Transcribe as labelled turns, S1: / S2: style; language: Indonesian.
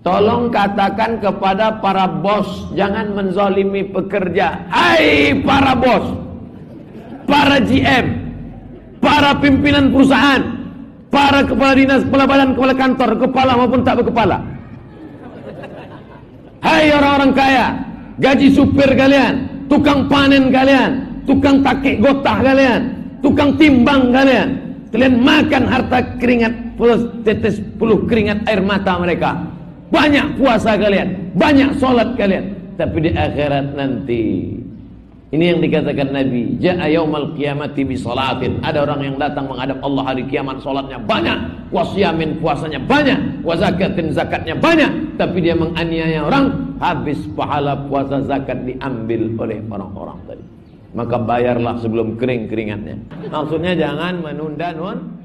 S1: Tolong katakan kepada para bos, jangan menzalimi pekerja. Hai para bos, para GM, para pimpinan perusahaan, para kepala dinas, kepala badan, kepala kantor, kepala maupun tak berkepala. Hai orang-orang kaya, gaji supir kalian, tukang panen kalian, tukang takik gotah kalian, tukang timbang kalian. Kalian makan harta keringat, tetes puluh keringat air mata mereka. Banyak puasa kalian, banyak solat kalian, tapi di akhirat nanti, ini yang dikatakan Nabi, ja'a yaumal qiyamati bi salatin. Ada orang yang datang menghadap Allah hari kiamat, solatnya banyak, wasyamin puasanya banyak, wazakatin zakatnya banyak, tapi dia menganiaya orang, habis pahala puasa zakat diambil oleh orang-orang tadi. Maka bayarlah sebelum kering keringatnya. Maksudnya jangan menunda